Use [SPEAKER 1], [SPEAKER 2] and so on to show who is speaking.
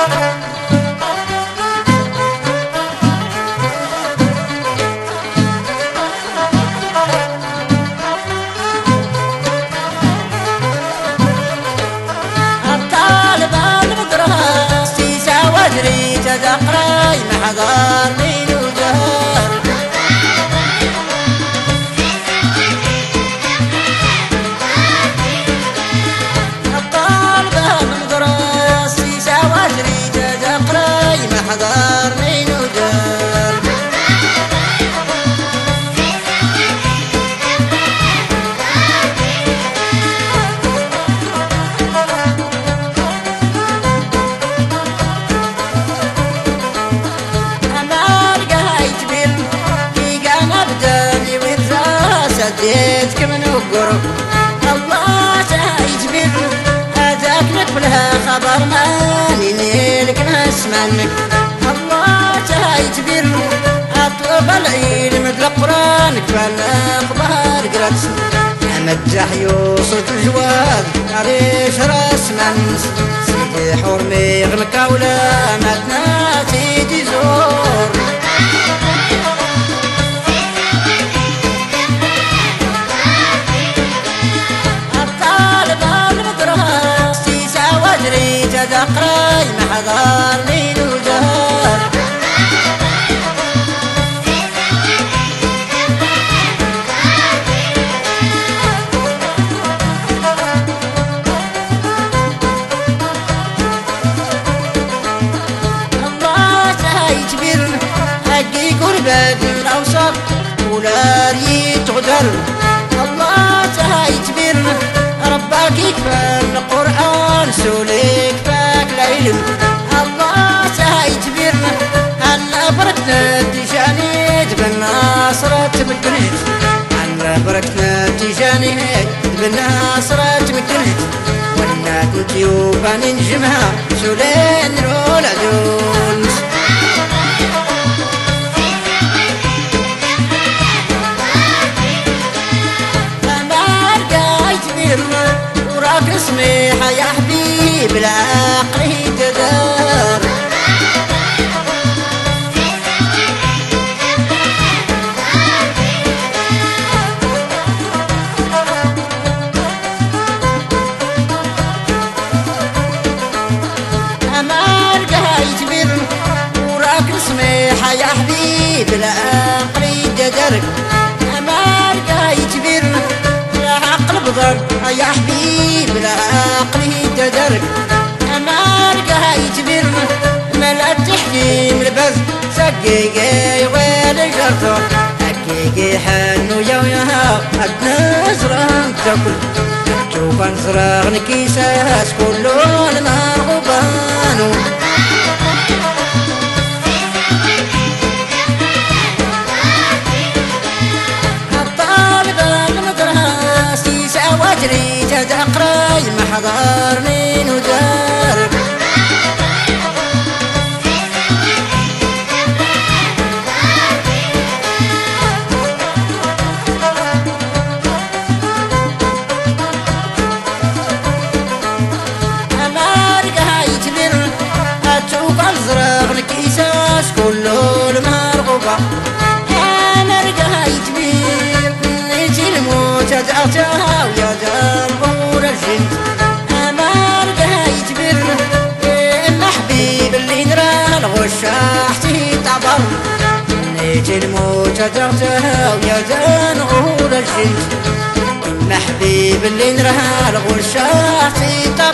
[SPEAKER 1] زقراي محضر ليل وجهر الطالبة من دراسي سواجري زقراي محضر ليل وجهر سديتك من وقرب الله سيجبر هذاك نقبلها خبر ماني نيلك ناس منك الله سيجبر اطلب العلم مثل القران كفانا اخبار قرات امدح يوصل الجواد عريش راس من سيدي حرمي غنك ولا مدنا سيدي زور زقراي محضر ليل وجهر الله سيجبر حقي قربة الأوسط ولا ريت غدر الله سيجبر ربك يكفى القرآن سوليك الله سيجبرنا أنا بركنا تجاني بالناصرة تمكنت أنا بركنا تجاني بالناصرة تمكنت وانا كنت يوبا ننجمها سولين رولا دونس أنا أرقى يجبرنا وراك اسميها يا حبيب العقل تدار أمار قايت بر وراك اسميها يا حبيب العقل تدرك أمار قايت بر العقل بضر يا حبيب العقل تدرك أمار قايت بر ملا تحكيم البز سقيقي ويل جرتو حقيقي حنو يوياها أدنى زران تاكل تشوفان زراغن كيساس كلو المرغوبانو الطالبة المدرسي سواجري تدقراي محضر لين ودار كله المرغوبة أنا رقايت بير نجي الموت أدعتها ويا جنبور الجن أنا رقايت بير إما حبيب اللي نرى الغشاحتي تعبر نجي الموت أدعتها ويا جنبور الجن إما حبيب اللي نرى الغشاحتي تعبر